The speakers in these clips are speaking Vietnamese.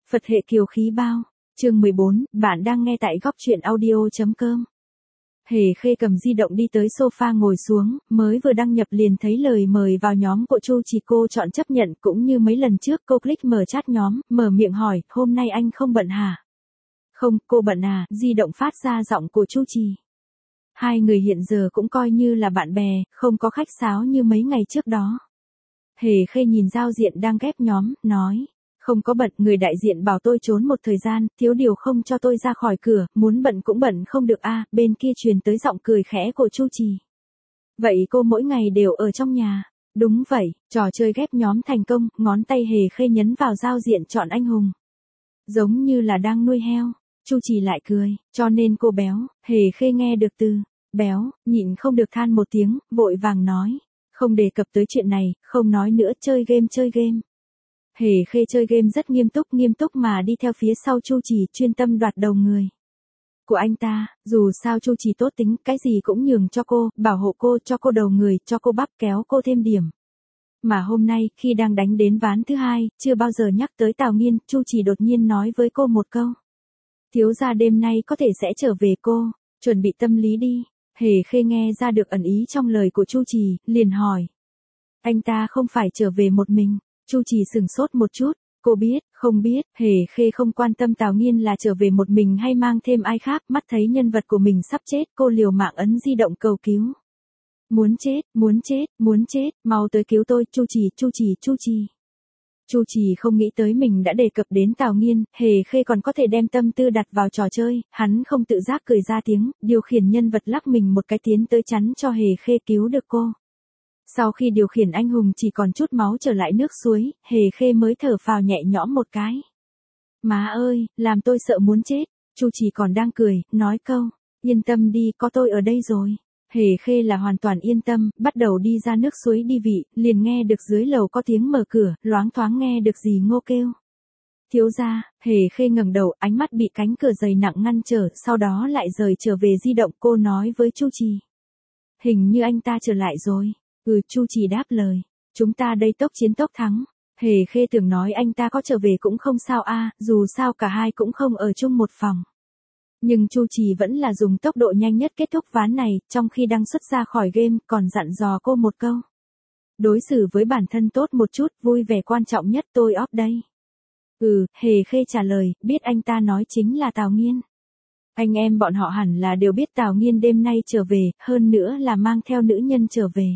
Phật hệ kiều khí bao. Chương 14, bạn đang nghe tại góc truyện audio.com. Hề Khê cầm di động đi tới sofa ngồi xuống, mới vừa đăng nhập liền thấy lời mời vào nhóm của Chu Trì. Cô chọn chấp nhận, cũng như mấy lần trước cô click mở chat nhóm, mở miệng hỏi, hôm nay anh không bận hả? Không, cô bận à, di động phát ra giọng của Chu Trì. Hai người hiện giờ cũng coi như là bạn bè, không có khách sáo như mấy ngày trước đó. Hề Khê nhìn giao diện đang ghép nhóm, nói. Không có bận, người đại diện bảo tôi trốn một thời gian, thiếu điều không cho tôi ra khỏi cửa, muốn bận cũng bận không được a. Bên kia truyền tới giọng cười khẽ của Chu Trì. Vậy cô mỗi ngày đều ở trong nhà? Đúng vậy, trò chơi ghép nhóm thành công, ngón tay Hề Khê nhấn vào giao diện chọn anh hùng. Giống như là đang nuôi heo, Chu Trì lại cười, cho nên cô béo. Hề Khê nghe được từ béo, nhịn không được than một tiếng, vội vàng nói. Không đề cập tới chuyện này, không nói nữa, chơi game. Hề Khê chơi game rất nghiêm túc mà đi theo phía sau Chu Trì, chuyên tâm đoạt đầu người của anh ta. Dù sao Chu Trì tốt tính, cái gì cũng nhường cho cô, bảo hộ cô, cho cô đầu người, cho cô bắp, kéo cô thêm điểm. Mà hôm nay, khi đang đánh đến ván thứ hai, chưa bao giờ nhắc tới Tào Nghiên, Chu Trì đột nhiên nói với cô một câu. Thiếu gia đêm nay có thể sẽ trở về cô, chuẩn bị tâm lý đi. Hề Khê nghe ra được ẩn ý trong lời của Chu Trì, liền hỏi. Anh ta không phải trở về một mình. Chu Trì sửng sốt một chút, cô biết, không biết. Hề Khê không quan tâm Tào Nghiên là trở về một mình hay mang thêm ai khác, mắt thấy nhân vật của mình sắp chết, cô liều mạng ấn di động cầu cứu. Muốn chết, mau tới cứu tôi, Chu Trì. Chu Trì không nghĩ tới mình đã đề cập đến Tào Nghiên, Hề Khê còn có thể đem tâm tư đặt vào trò chơi, hắn không tự giác cười ra tiếng, điều khiển nhân vật lắc mình một cái tiến tới chắn cho Hề Khê cứu được cô. Sau khi điều khiển anh hùng chỉ còn chút máu trở lại nước suối, Hề Khê mới thở phào nhẹ nhõm một cái. Má ơi, làm tôi sợ muốn chết. Chu Trì còn đang cười, nói câu, yên tâm đi, có tôi ở đây rồi. Hề Khê là hoàn toàn yên tâm, bắt đầu đi ra nước suối đi vị, liền nghe được dưới lầu có tiếng mở cửa, loáng thoáng nghe được dì Ngô kêu. Thiếu gia. Hề Khê ngẩng đầu, ánh mắt bị cánh cửa dày nặng ngăn trở, sau đó lại rời trở về di động. Cô nói với Chu Trì. Hình như anh ta trở lại rồi. Chu Trì đáp lời. Chúng ta đây tốc chiến tốc thắng. Hề Khê tưởng nói anh ta có trở về cũng không sao a, dù sao cả hai cũng không ở chung một phòng. Nhưng Chu Trì vẫn là dùng tốc độ nhanh nhất kết thúc ván này, trong khi đang xuất ra khỏi game, còn dặn dò cô một câu. Đối xử với bản thân tốt một chút, vui vẻ quan trọng nhất, tôi off đây. Hề Khê trả lời, biết anh ta nói chính là Tào Nghiên. Anh em bọn họ hẳn là đều biết Tào Nghiên đêm nay trở về, hơn nữa là mang theo nữ nhân trở về.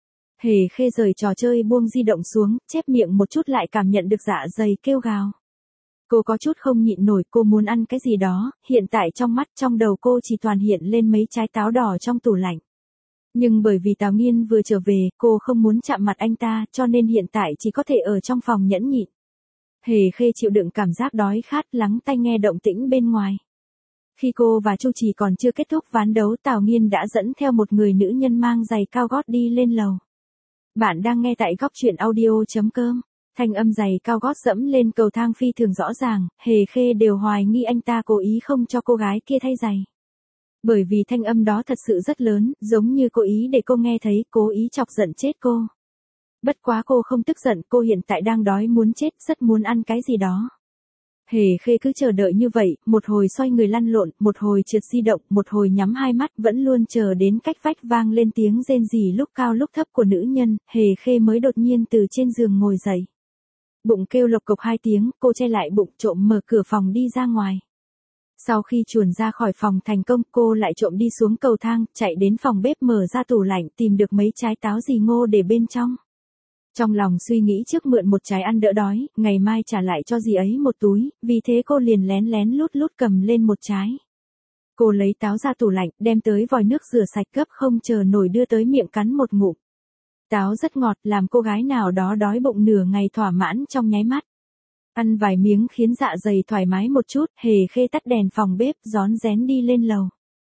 Hề Khê rời trò chơi buông di động xuống, chép miệng một chút lại cảm nhận được dạ dày kêu gào. Cô có chút không nhịn nổi, cô muốn ăn cái gì đó, hiện tại trong mắt trong đầu cô chỉ toàn hiện lên mấy trái táo đỏ trong tủ lạnh. Nhưng bởi vì Tào Nghiên vừa trở về, cô không muốn chạm mặt anh ta, cho nên hiện tại chỉ có thể ở trong phòng nhẫn nhịn. Hề Khê chịu đựng cảm giác đói khát, lắng tai nghe động tĩnh bên ngoài. Khi cô và Chu Trì còn chưa kết thúc ván đấu, Tào Nghiên đã dẫn theo một người nữ nhân mang giày cao gót đi lên lầu. Bạn đang nghe tại góc truyện audio.com. Thanh âm giày cao gót dẫm lên cầu thang phi thường rõ ràng, Hề Khê đều hoài nghi anh ta cố ý không cho cô gái kia thay giày. Bởi vì thanh âm đó thật sự rất lớn, giống như cố ý để cô nghe thấy, cố ý chọc giận chết cô. Bất quá cô không tức giận, cô hiện tại đang đói muốn chết, rất muốn ăn cái gì đó. Hề Khê cứ chờ đợi như vậy, một hồi xoay người lăn lộn, một hồi trượt di động, một hồi nhắm hai mắt, vẫn luôn chờ đến cách vách vang lên tiếng rên rỉ lúc cao lúc thấp của nữ nhân, Hề Khê mới đột nhiên từ trên giường ngồi dậy. Bụng kêu lộc cộc hai tiếng, cô che lại bụng, trộm mở cửa phòng đi ra ngoài. Sau khi chuồn ra khỏi phòng thành công, cô lại trộm đi xuống cầu thang, chạy đến phòng bếp mở ra tủ lạnh, tìm được mấy trái táo dì Ngô để bên trong. Trong lòng suy nghĩ trước mượn một trái ăn đỡ đói, ngày mai trả lại cho dì ấy một túi, vì thế cô liền lén lén lút lút cầm lên một trái. Cô lấy táo ra tủ lạnh, đem tới vòi nước rửa sạch gấp không chờ nổi đưa tới miệng cắn một ngụm. Táo rất ngọt, làm cô gái nào đó đói bụng nửa ngày thỏa mãn trong nháy mắt. Ăn vài miếng khiến dạ dày thoải mái một chút, Hề Khê tắt đèn phòng bếp, rón rén đi lên lầu.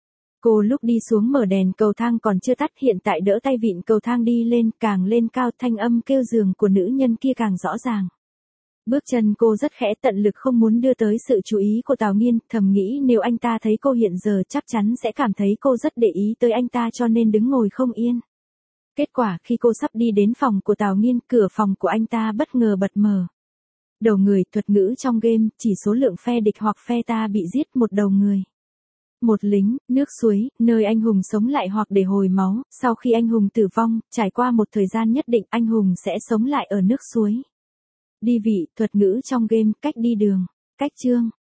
Cô lúc đi xuống mở đèn cầu thang còn chưa tắt, hiện tại đỡ tay vịn cầu thang đi lên, càng lên cao, thanh âm kêu giường của nữ nhân kia càng rõ ràng. Bước chân cô rất khẽ, tận lực không muốn đưa tới sự chú ý của Tào Nghiên, thầm nghĩ nếu anh ta thấy cô hiện giờ chắc chắn sẽ cảm thấy cô rất để ý tới anh ta, cho nên đứng ngồi không yên. Kết quả khi cô sắp đi đến phòng của Tào Nghiên, cửa phòng của anh ta bất ngờ bật mở. Đầu người, thuật ngữ trong game, chỉ số lượng phe địch hoặc phe ta bị giết một đầu người. Một lính, nước suối, nơi anh hùng sống lại hoặc để hồi máu, sau khi anh hùng tử vong, trải qua một thời gian nhất định anh hùng sẽ sống lại ở nước suối. Đi vị, thuật ngữ trong game, cách đi đường, cách chương.